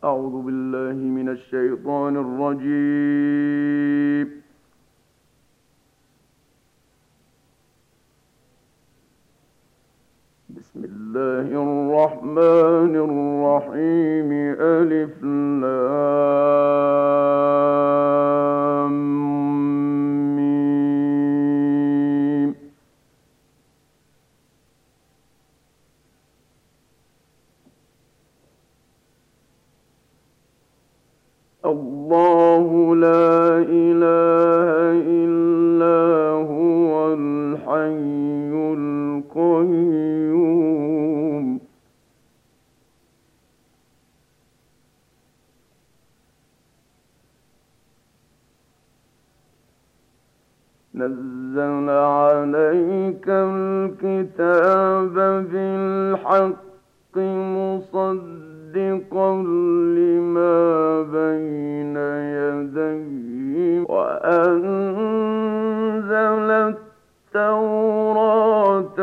أعوذ بالله من الشيطان الرجيم. بسم الله الرحمن الرحيم. ألف لام ميم. الله لا إله إلا هو الحي القيوم. نزل عليك الكتاب بالحق مصدقا لما بين يديه وأنزل التوراة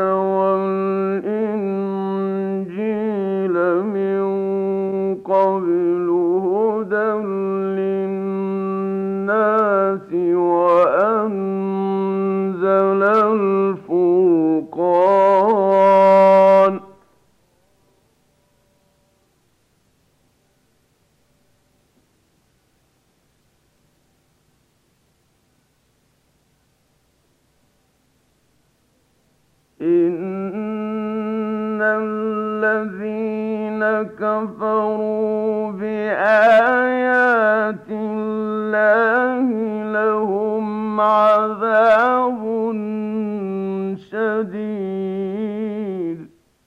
والإنجيل من قبل هدى للناس وأنزل الفرقان. إن الذين كفروا بآيات الله لهم عذاب شديد.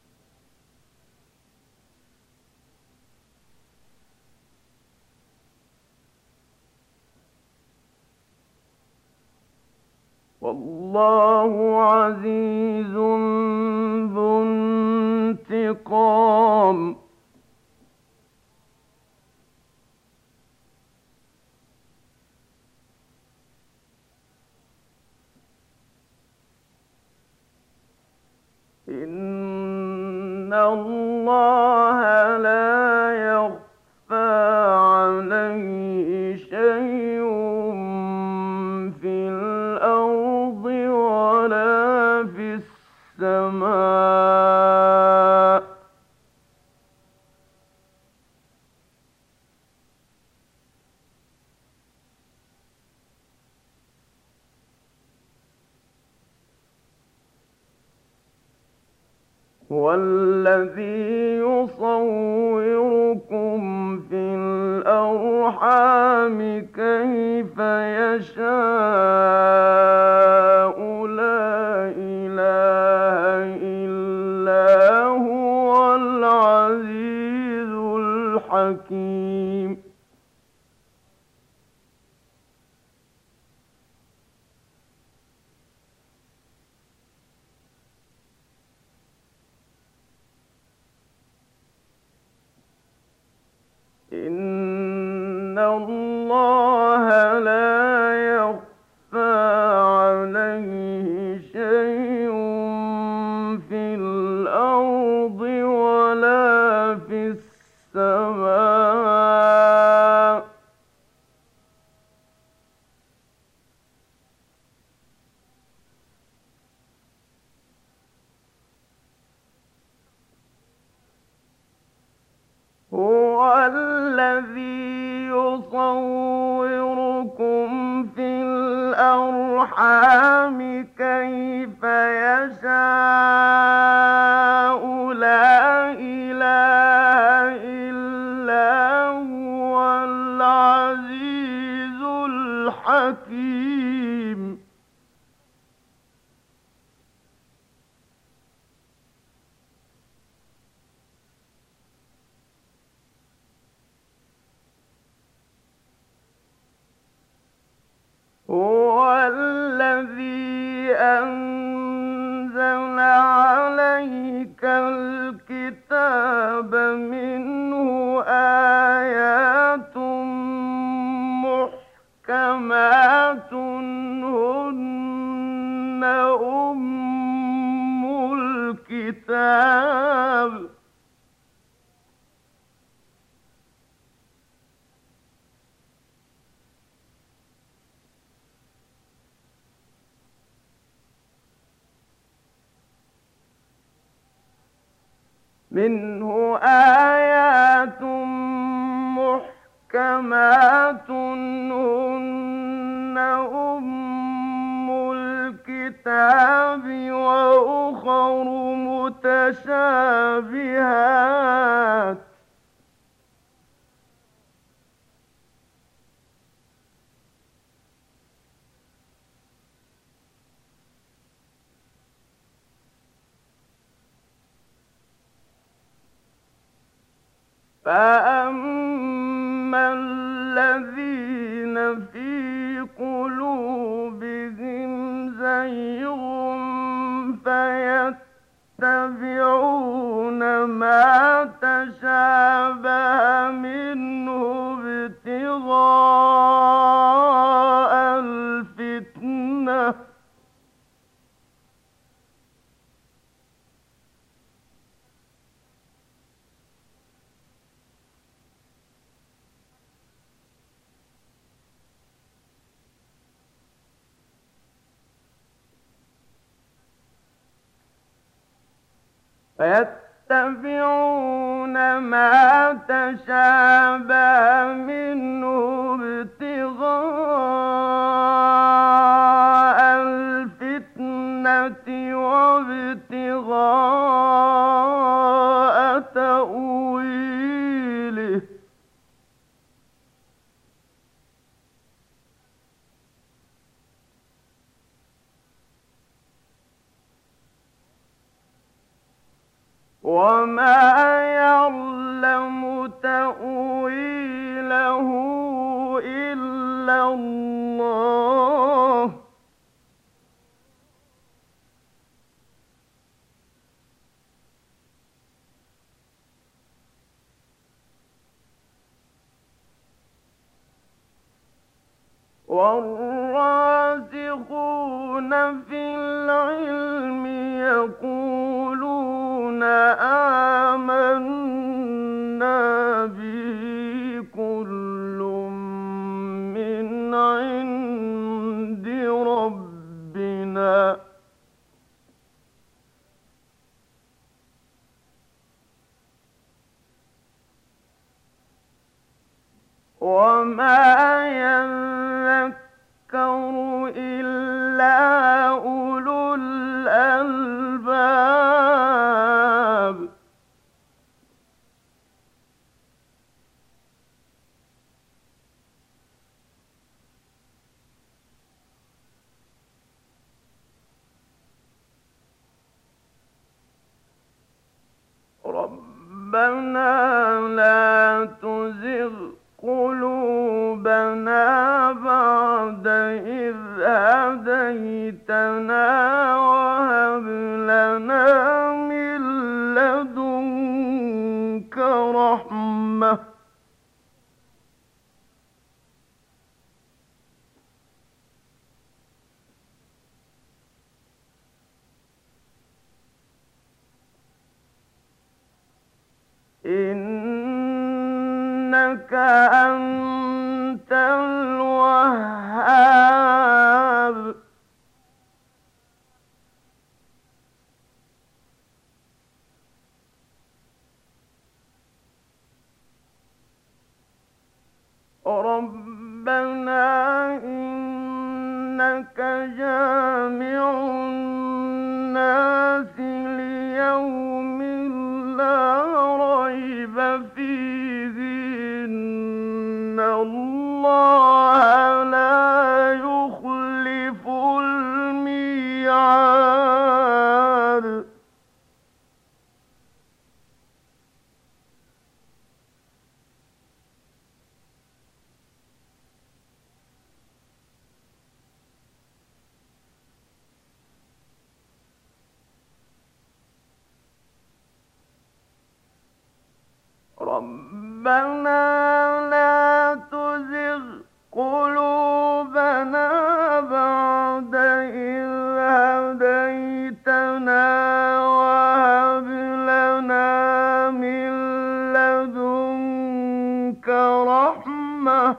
والله عزيز ذو انتقام. إن الله لا يخفى عليه شيء في الأرض ولا في السماء. هو الذي يصوركم في الأرحام كيف يشاء. لا إله إلا هو العزيز الحكيم. إن الله لا يخفى عليه شيء في الأرض ولا في السماء. هو الذي يصوركم في الأرحام كيف يشاء. لا إله إلا هو العزيز الحكيم. هو الذي أنزل عليك الكتاب منه آيات محكمات هن أم الكتاب. الكتاب. منه آيات محكمات هن أم الكتاب وأخر متشابهات فأما الذين في قلوبهم زيغ فيتبعون ما تشابه منه ابتغاء الفتنة فيتبعون ما تشابه منه ابتغاء الفتنة وابتغاء تأويله وما يعلم تأويله إلا الله والراسخون في العلم يقولون آمنا به كل من عند ربنا وما يذكر إلا أولو الألباب ربنا لا تزغ قلوبنا بعد إذ هديتنا وهب لنا من لدنك رحمة إنك أنت الوهاب ربنا إنك جامع الناس ليوم لا ريب فيه إن الله لا يخلف الميعاد ربنا لا تزغ قلوبنا بعد إذ هديتنا وهب لنا من لدنك رحمة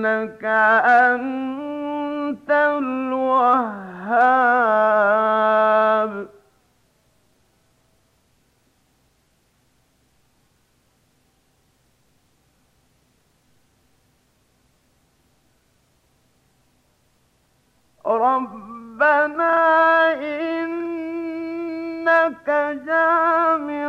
إنك أنت الوهاب. ربنا إنك جامع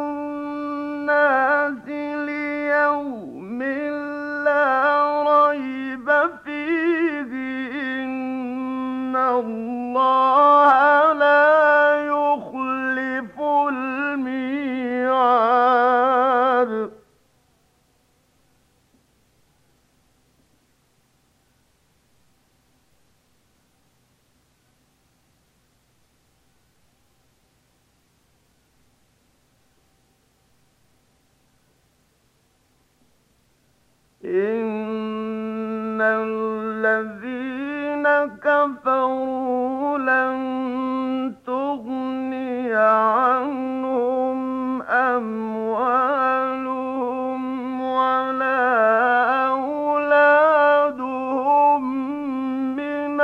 الناس ليوم لا ريب فيه إن الله لا يخلف الميعاد. إن الذين كفروا لن تغني عنهم أموالهم ولا أولادهم من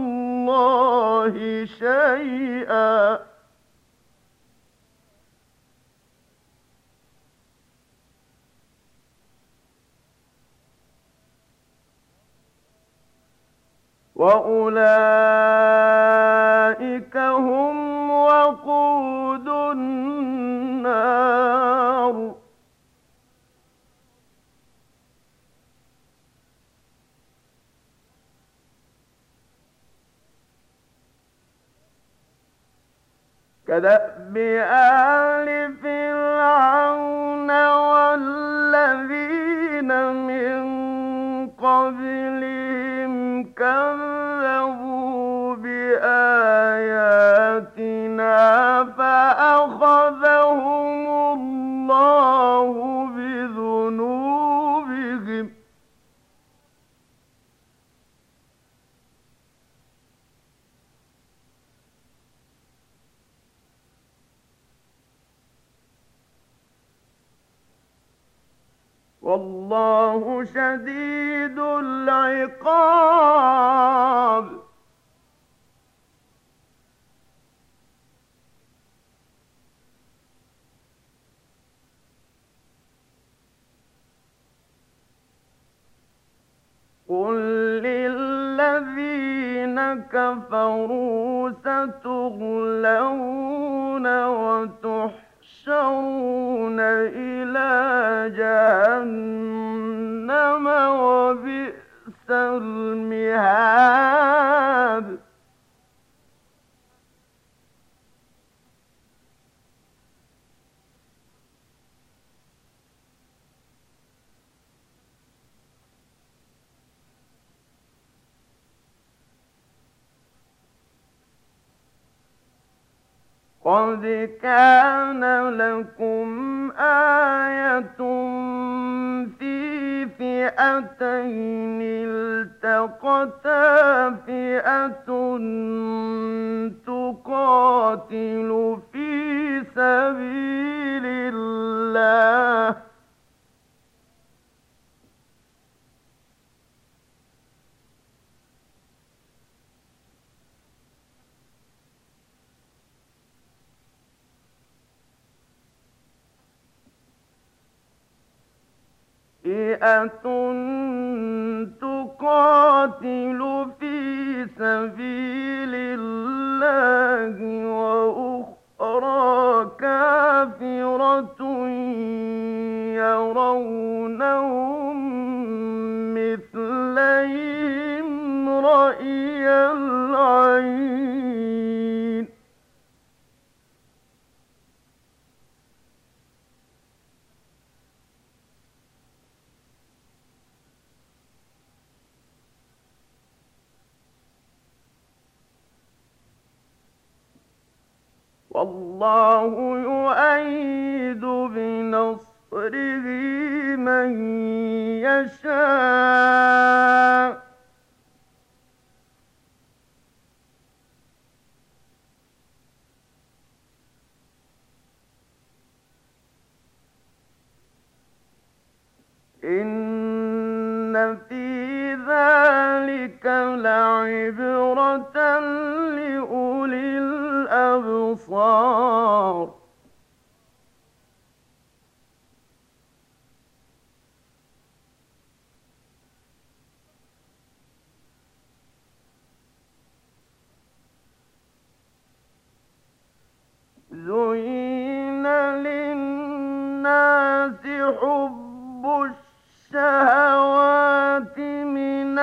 الله شيئا، وأولئك هم وقود النار. كدأب آل فرعون والذين من قبلهم كذبوا بآياتنا فأخذهم الله بذنوبهم. والله شديد العقاب. قل للذين كفروا ستغلون وتحشرون إلى جهنم وبئس المهاد. قد كان لكم آية في فئتين التقتا، فئة تقاتل في سبيل الله فئة تقاتل في سبيل الله وأخرى كافرة يرونهم مثليهم رأي العين. والله يؤيد بنصره من يشاء إن في ذلك لعبرة لأولي الأبصار. زين للناس حب الشهوات من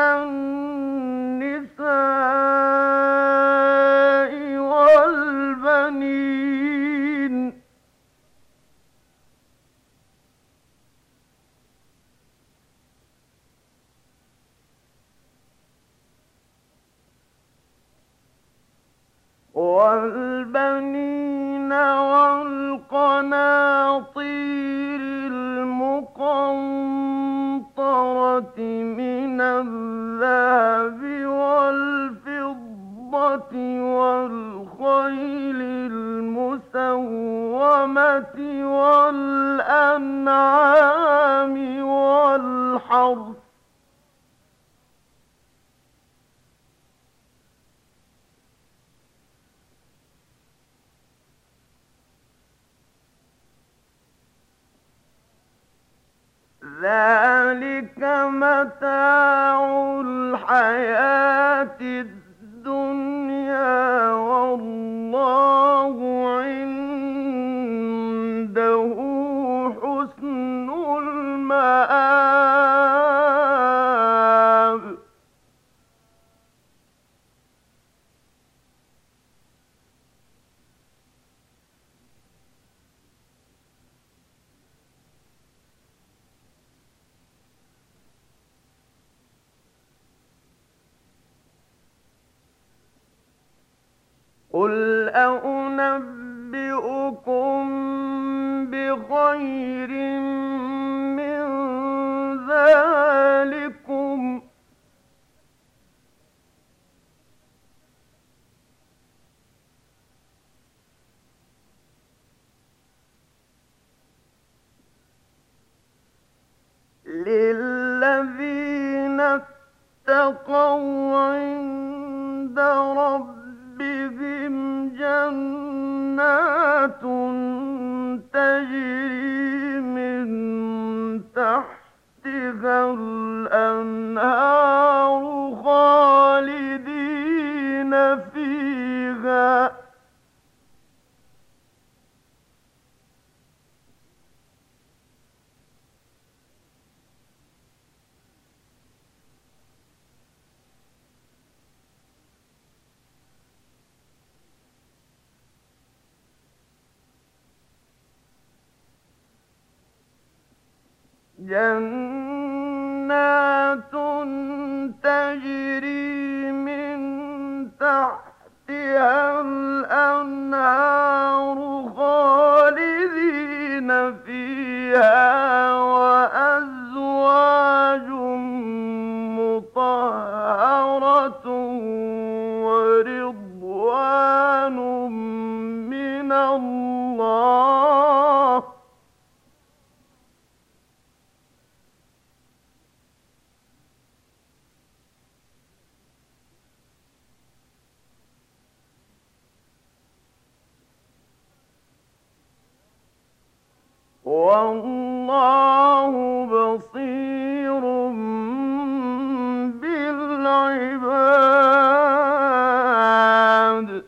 النساء والبنين والقناطير المقنطرة من الذهب والفضة والخيل المسومة والأنعام والحرث ذلك متاع الحياة الدنيا والله عنده حسن المآب. قل أنبئكم بخير من ذلكم للذين اتقوا عند ربهم جنات تجري من تحتها الأنهار خالدين فيها جنات تجري من تحتها الأنهار خالدين فيها وأزواج مطهرة ورضوان من الله والله بصير بالعباد.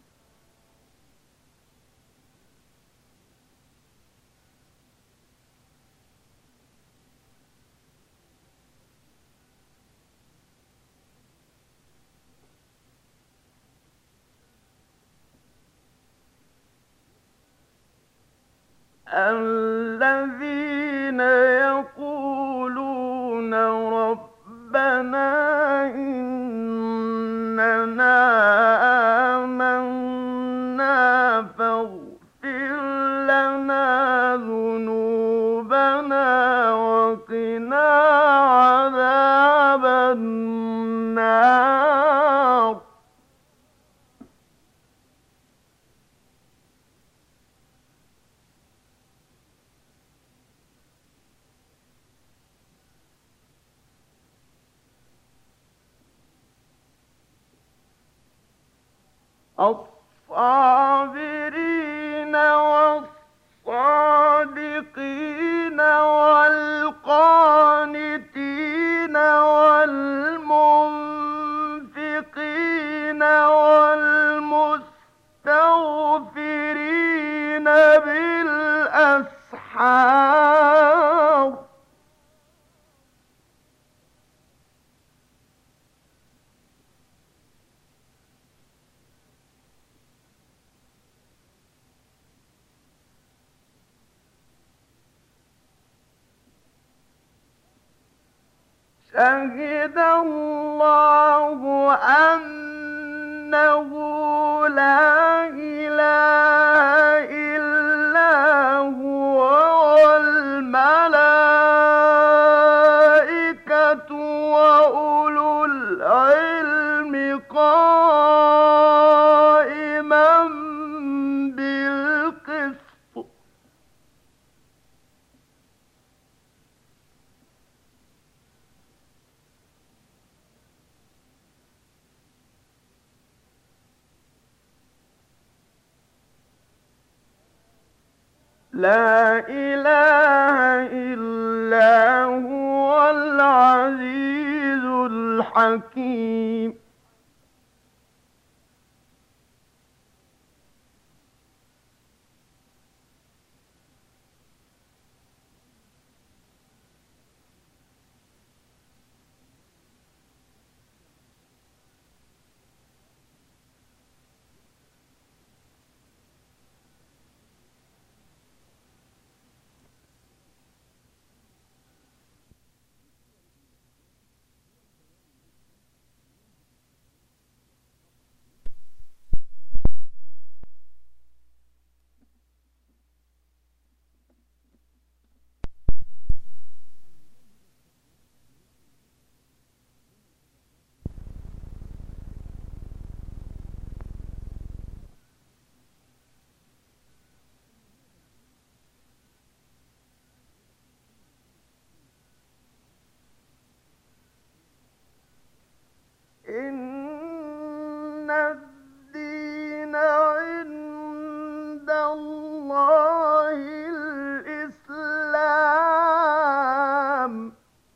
الذين يقولون ربنا إننا آمنا فاغفر لنا ذنوبنا وقنا عذاب النار. الصابرين والصادقين والقانتين والمنفقين والمستغفرين بالأسحار شهد الله أنه لا إله إلا هو والملائكة وأولو العلم قائما بالقسط لا إله إلا هو العزيز الحكيم إن الدين عند الله الإسلام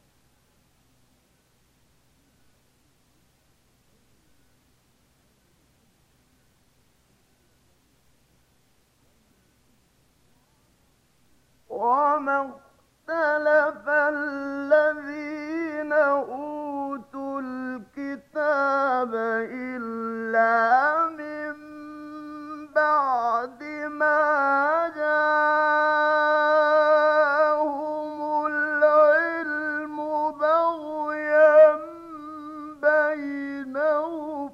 وما اختلف الذين أوتوا الكتاب إلا من بعد ما جاءهم العلم بغيا بينهم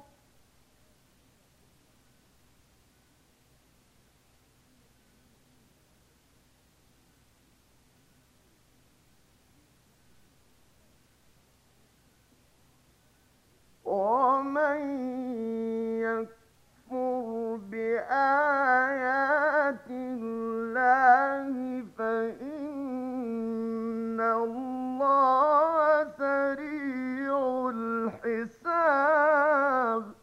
ومن يكفر بآيات الله فإن الله سريع الحساب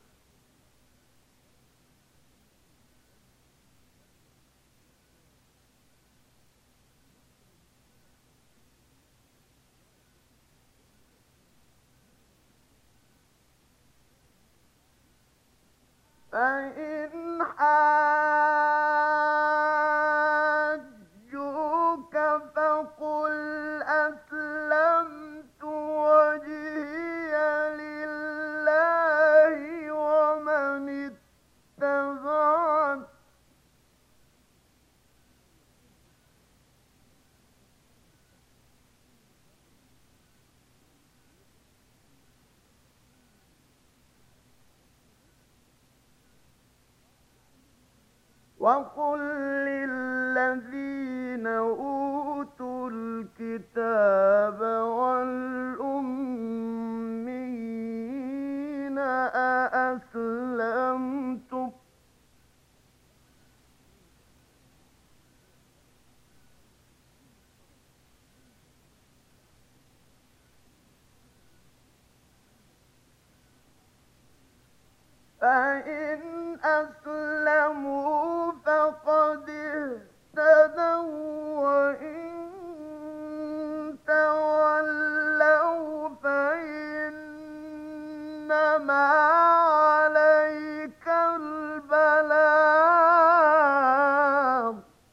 فإن حاجوك فقل أسلمت وجهي لله ومن اتبعني وقل للذين أوتوا الكتاب والأميين أأسلمتم فإن أسلموا فقد اهتدوا وإن تولوا فإنما عليك البلاغ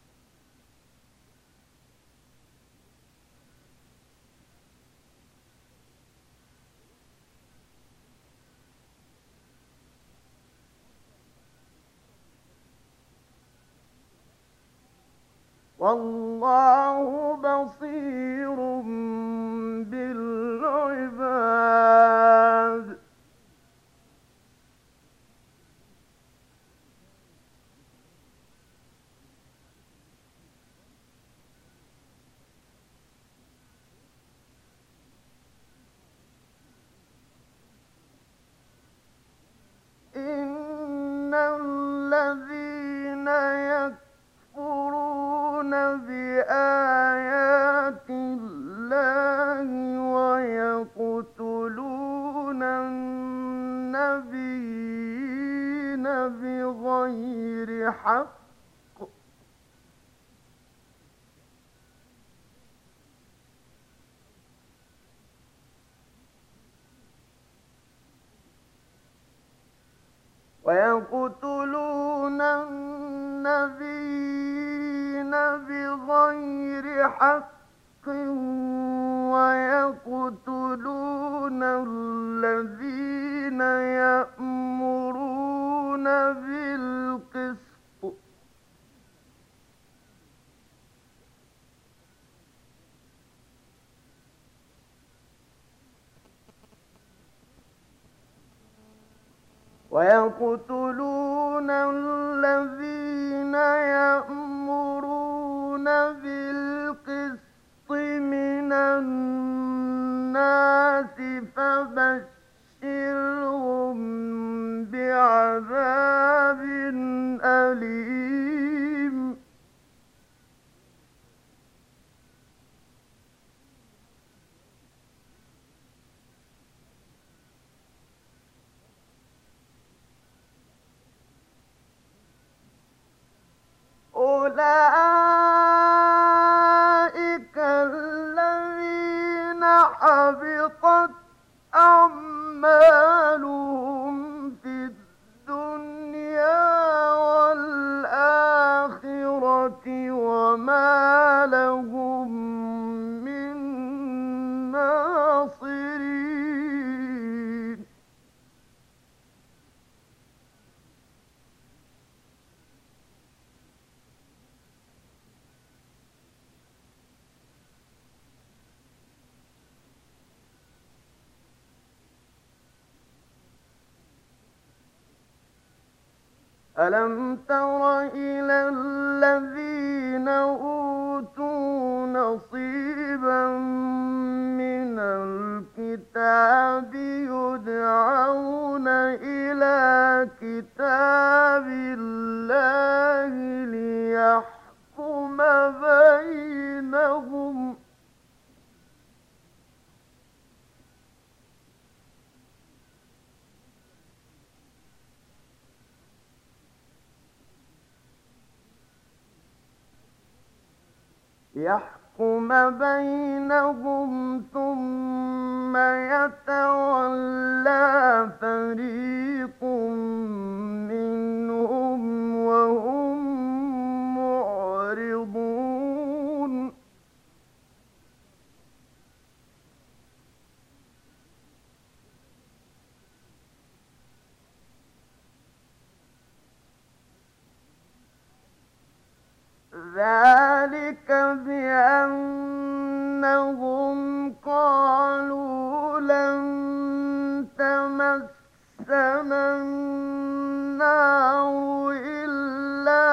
والله بصير بالعباد إن الذين يكفرون بآيات الله ويقتلون النبيين بغير حق ويقتلون الذين يأمرون بالقسط من الناس فبشرهم بعذاب أليم أولئك الذين حبطت أعمالهم في الدنيا والآخرة وما لهم من ناصرين ألم تر إلى الذين أوتوا نصيبا من الكتاب يدعون إلى كتاب الله ليحكم بينهم ثم يتولى فريق منهم وهم معرضون ذلك بأنهم قالوا لن تمسنا النار إلا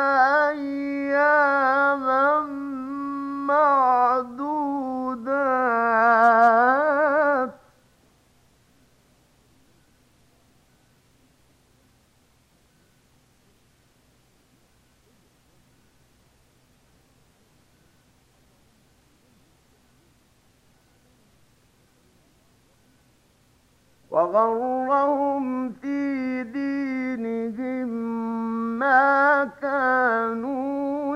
أياما معدودات وغرهم في دين دينهم ما كانوا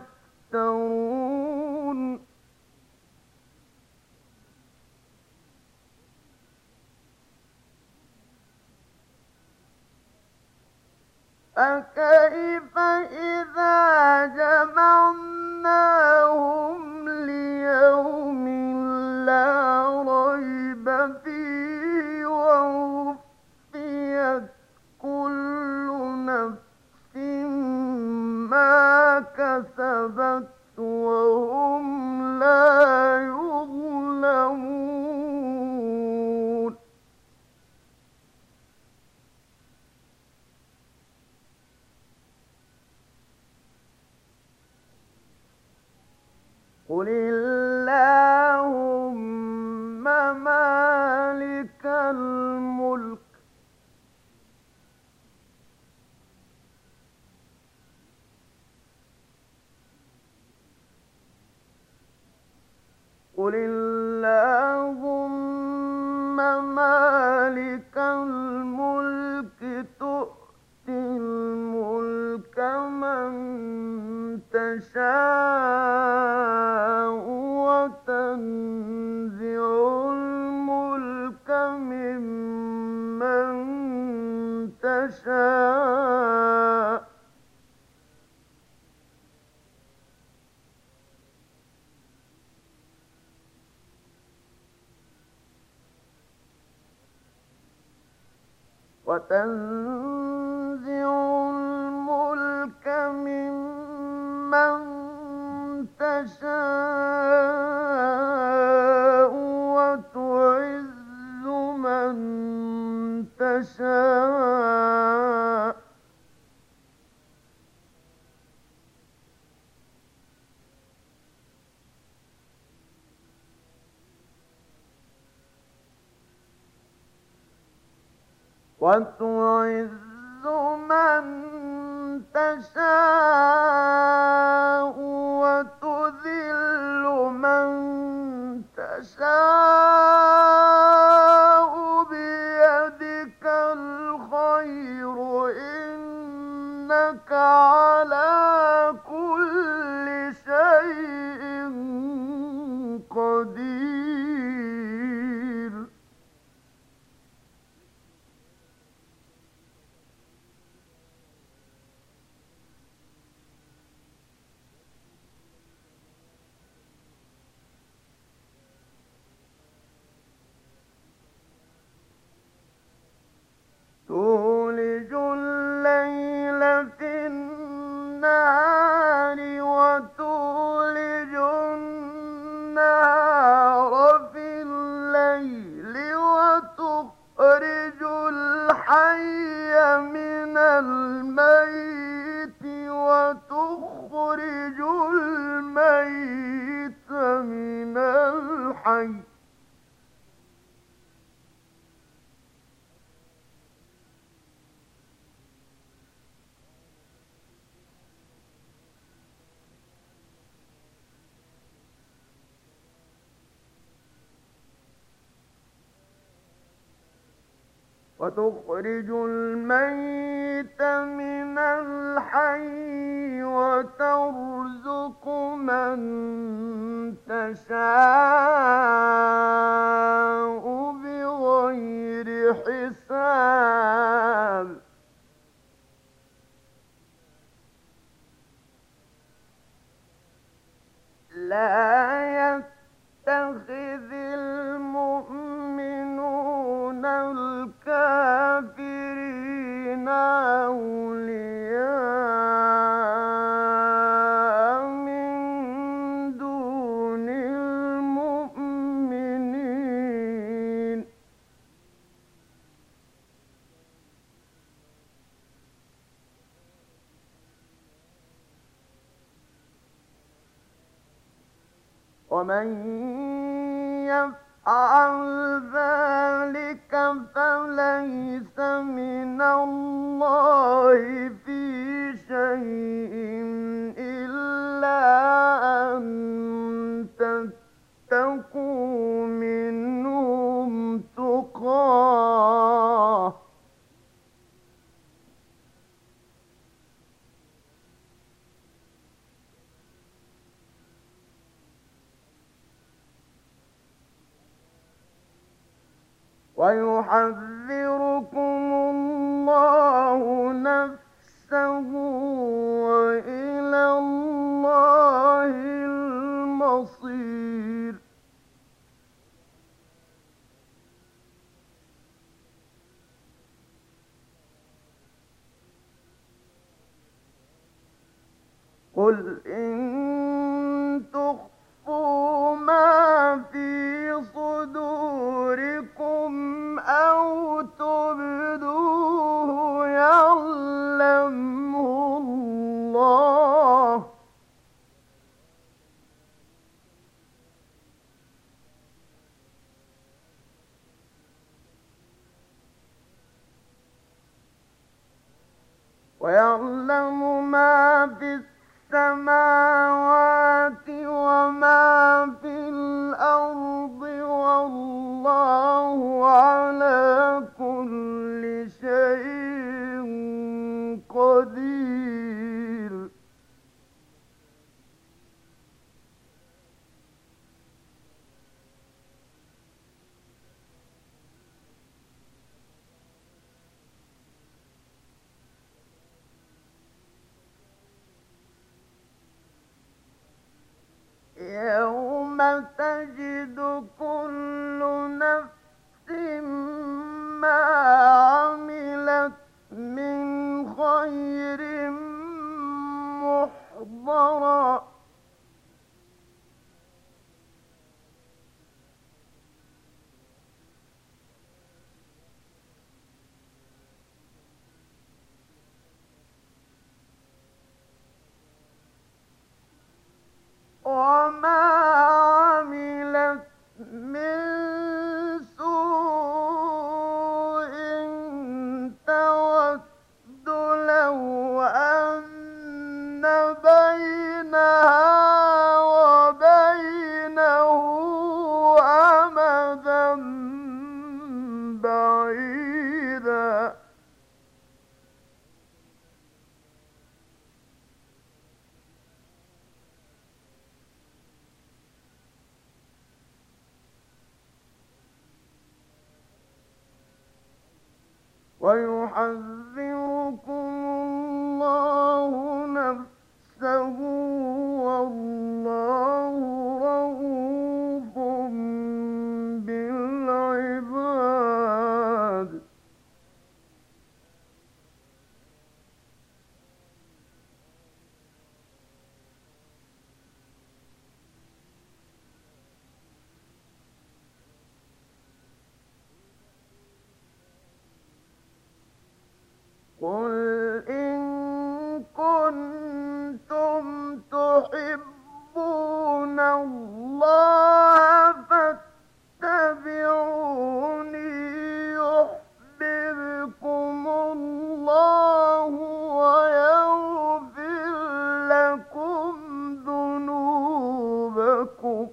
يفترون. فكيف إذا جمعناهم ليوم لا ريب فيه ووفيت كل نفس ما كسبت وهم لا يظلمون. قل اللهم مالك الملك قل اللهم مالك الملك تؤتي الملك من تشاء وتنزع الملك ممن تشاء وتنزع الملك ممن تشاء وتعز من تشاء وتعز من تشاء وتذل من تشاء بيدك الخير إنك على كل شيء قدير. تولج الليل في النهار وتولج النهار في الليل وتخرج الحي من الميت وتخرج الميت من الحي وتخرج الميت من الحي وترزق من تشاء بغير حساب. لا يتخذ المؤمنون الكافرين أولياء من دون المؤمنين ومن يفعل ذلك فليس من الله في شيء إلا أن تتقوا منهم تقاه ويحذركم الله نفسه وإلى الله المصير. قل إن تخفوا ما في صدوركم أو تبدوه يعلمه الله، ويعلم ما في السماوات وما في الأرض والله على كل شيء قدير. يوم تجد كل نفس ما عملت من خير محضرا وما عملت من سوء تود لو أن بينها وبينه أمدا بعيدا ويحذركم الله نفسه والله رءوف بالعباد. قل إن كنتم تحبون الله فاتبعوني يحببكم الله ويغفر لكم ذنوبكم.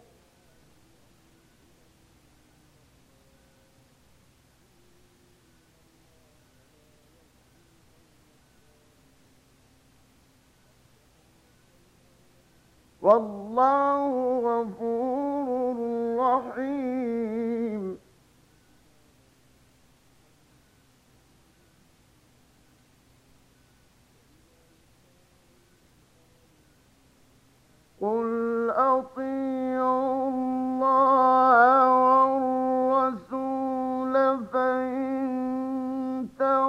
والله غفور رحيم. قل أطيعوا الله والرسول فإن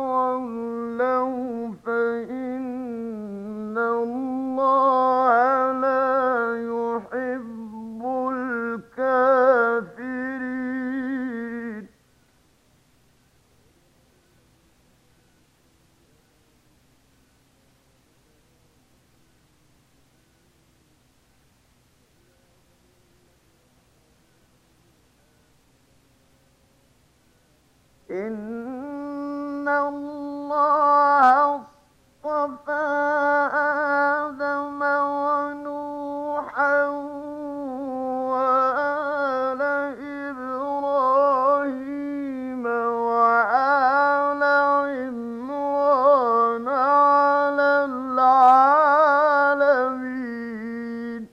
تولوا فإن الله لا يحب الكافرين. إن الله اصطفى آدم ونوحا وآل إبراهيم وآل عمران على العالمين.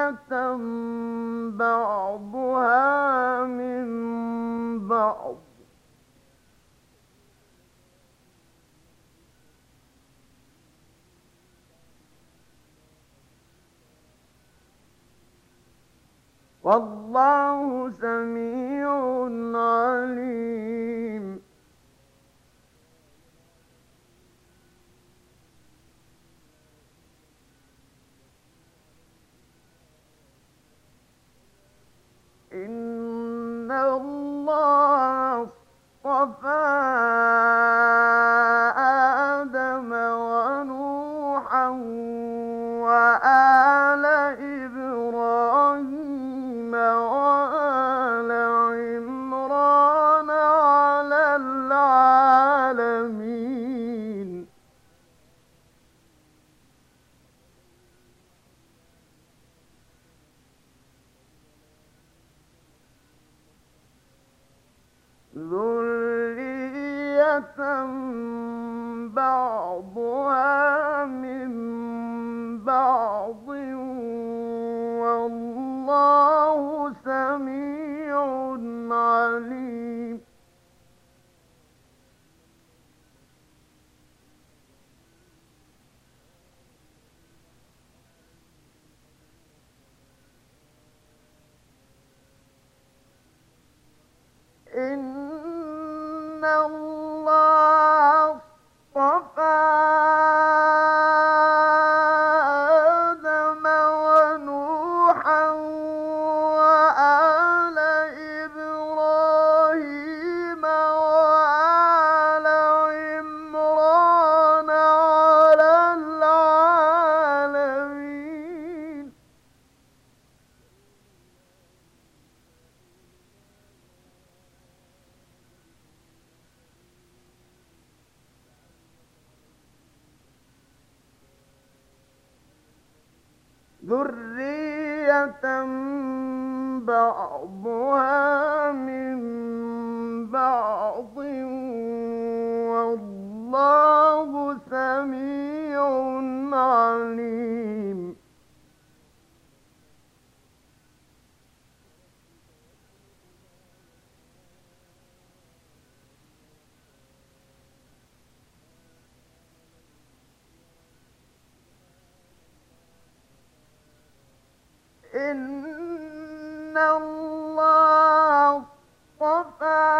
بعضها من بعض. والله سميع عليم. إن الله اصطفى آدم ونوحا وآل إبراهيم وآل عمران على العالمين. ذرية بعضها من بعض والله سميع عليم. إن الله اصطفى آدم ونوحا وآل إبراهيم وآل عمران على العالمين. ذرية بعضها من بعض والله سميع عليم. إن الله اصطفى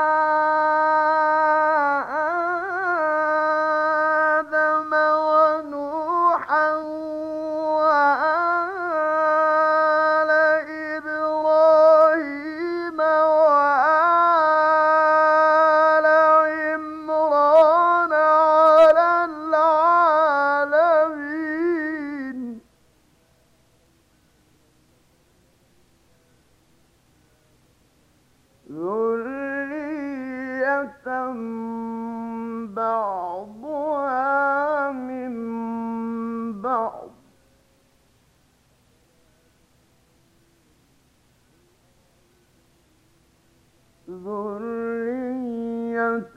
آدم ونوحا وآل إبراهيم وآل عمران على العالمين. ذرية بعضها من بعض ذرية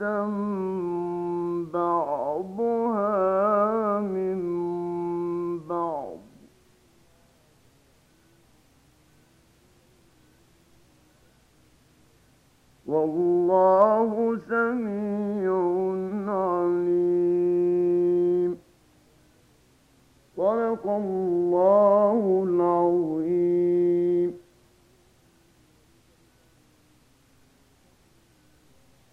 بعضها من بعض والله سميع عليم. صدق الله العظيم.